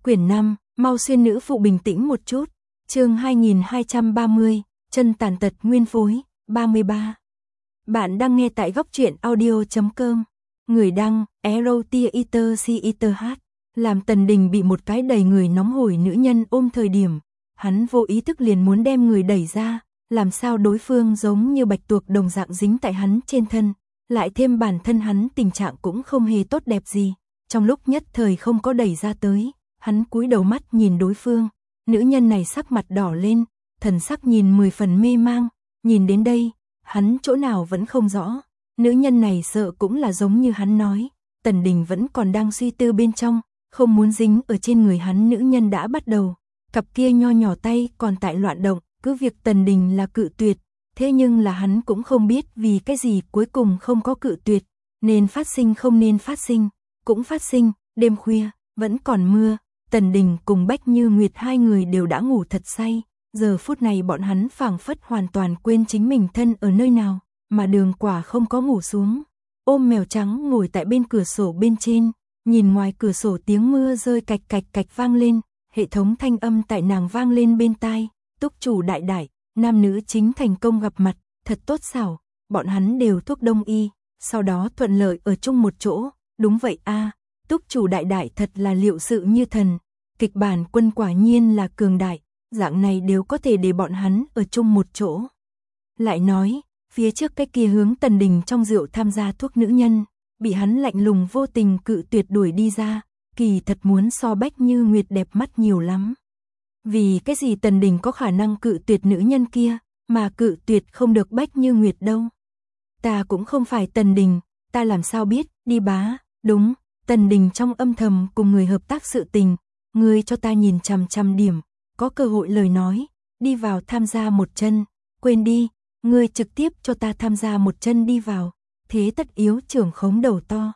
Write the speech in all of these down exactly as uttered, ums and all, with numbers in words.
Quyển năm, mau xuyên nữ phụ bình tĩnh một chút. Chương hai nghìn hai trăm ba mươi, chân tàn tật nguyên phối, ba mươi ba. Bạn đang nghe tại góc truyện audio chấm com. Người đăng, Erotiater làm Tần Đình bị một cái đầy người nóng hổi nữ nhân ôm thời điểm, hắn vô ý thức liền muốn đem người đẩy ra, làm sao đối phương giống như bạch tuộc đồng dạng dính tại hắn trên thân, lại thêm bản thân hắn tình trạng cũng không hề tốt đẹp gì, trong lúc nhất thời không có đẩy ra tới, hắn cúi đầu mắt nhìn đối phương, nữ nhân này sắc mặt đỏ lên, thần sắc nhìn mười phần mê mang, nhìn đến đây, hắn chỗ nào vẫn không rõ, nữ nhân này sợ cũng là giống như hắn nói, Tần Đình vẫn còn đang suy tư bên trong, không muốn dính ở trên người hắn, nữ nhân đã bắt đầu, cặp kia nho nhỏ tay còn tại loạn động, cứ việc Tần Đình là cự tuyệt, thế nhưng là hắn cũng không biết vì cái gì cuối cùng không có cự tuyệt, nên phát sinh không nên phát sinh, cũng phát sinh, đêm khuya, vẫn còn mưa, Tần Đình cùng Bách Như Nguyệt hai người đều đã ngủ thật say, giờ phút này bọn hắn phảng phất hoàn toàn quên chính mình thân ở nơi nào, mà Đường Quả không có ngủ xuống, ôm mèo trắng ngồi tại bên cửa sổ bên trên, nhìn ngoài cửa sổ tiếng mưa rơi cạch cạch cạch vang lên, hệ thống thanh âm tại nàng vang lên bên tai, túc chủ đại đại, nam nữ chính thành công gặp mặt, thật tốt xảo, bọn hắn đều thuốc đông y, sau đó thuận lợi ở chung một chỗ, đúng vậy a, túc chủ đại đại thật là liệu sự như thần, kịch bản quân quả nhiên là cường đại, dạng này đều có thể để bọn hắn ở chung một chỗ. Lại nói, phía trước cái kia hướng Tần Đình trong rượu tham gia thuốc nữ nhân, bị hắn lạnh lùng vô tình cự tuyệt đuổi đi ra, kỳ thật muốn so Bách Như Nguyệt đẹp mắt nhiều lắm. Vì cái gì Tần Đình có khả năng cự tuyệt nữ nhân kia, mà cự tuyệt không được Bách Như Nguyệt đâu? Ta cũng không phải Tần Đình, ta làm sao biết, đi bá, đúng, Tần Đình trong âm thầm cùng người hợp tác sự tình, ngươi cho ta nhìn chằm chằm điểm, có cơ hội lời nói, đi vào tham gia một chân, quên đi, ngươi trực tiếp cho ta tham gia một chân đi vào, thế tất yếu trưởng khống đầu to.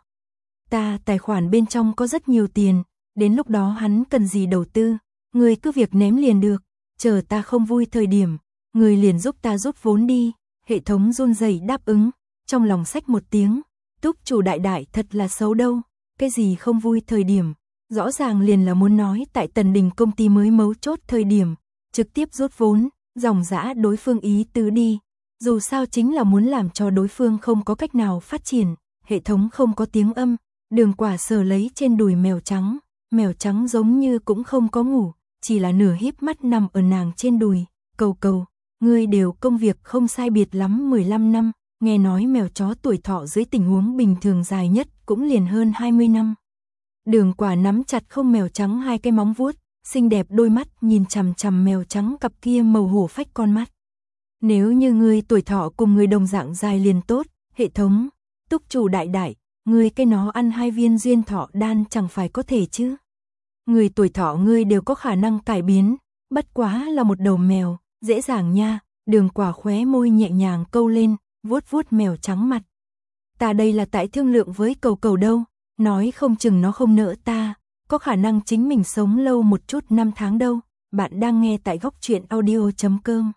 Ta tài khoản bên trong có rất nhiều tiền, đến lúc đó hắn cần gì đầu tư, ngươi cứ việc ném liền được, chờ ta không vui thời điểm, ngươi liền giúp ta rút vốn đi, hệ thống run rẩy đáp ứng, trong lòng xách một tiếng, túc chủ đại đại thật là xấu đâu, cái gì không vui thời điểm, rõ ràng liền là muốn nói tại Tần Đình công ty mới mấu chốt thời điểm, trực tiếp rút vốn, dòng dã đối phương ý tứ đi, dù sao chính là muốn làm cho đối phương không có cách nào phát triển, hệ thống không có tiếng âm, Đường Quả sờ lấy trên đùi mèo trắng, mèo trắng giống như cũng không có ngủ, chỉ là nửa híp mắt nằm ở nàng trên đùi, cầu cầu, ngươi đều công việc không sai biệt lắm mười lăm năm, nghe nói mèo chó tuổi thọ dưới tình huống bình thường dài nhất cũng liền hơn hai mươi năm. Đường Quả nắm chặt không mèo trắng hai cái móng vuốt, xinh đẹp đôi mắt nhìn chằm chằm mèo trắng cặp kia màu hổ phách con mắt. Nếu như ngươi tuổi thọ cùng người đồng dạng dài liền tốt, hệ thống, túc chủ đại đại, ngươi cái nó ăn hai viên duyên thọ đan chẳng phải có thể chứ. Người tuổi thọ ngươi đều có khả năng cải biến, bất quá là một đầu mèo, dễ dàng nha, Đường Quả khóe môi nhẹ nhàng câu lên, vuốt vuốt mèo trắng mặt. Ta đây là tại thương lượng với cầu cầu đâu, nói không chừng nó không nỡ ta, có khả năng chính mình sống lâu một chút năm tháng đâu, bạn đang nghe tại góc truyện audio chấm com.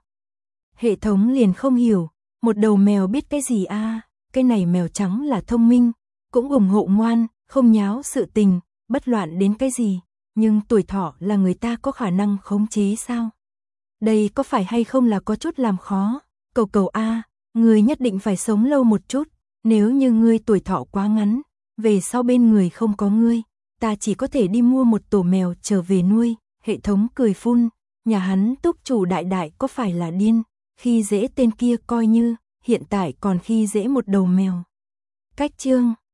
Hệ thống liền không hiểu, một đầu mèo biết cái gì a, à? Cái này mèo trắng là thông minh, cũng ủng hộ ngoan, không nháo sự tình, bất loạn đến cái gì, nhưng tuổi thọ là người ta có khả năng khống chế sao? Đây có phải hay không là có chút làm khó, cầu cầu a, à, người nhất định phải sống lâu một chút, nếu như ngươi tuổi thọ quá ngắn, về sau bên người không có ngươi, ta chỉ có thể đi mua một tổ mèo trở về nuôi, hệ thống cười phun, nhà hắn túc chủ đại đại có phải là điên, khi dễ tên kia coi như, hiện tại còn khi dễ một đầu mèo. Cách chương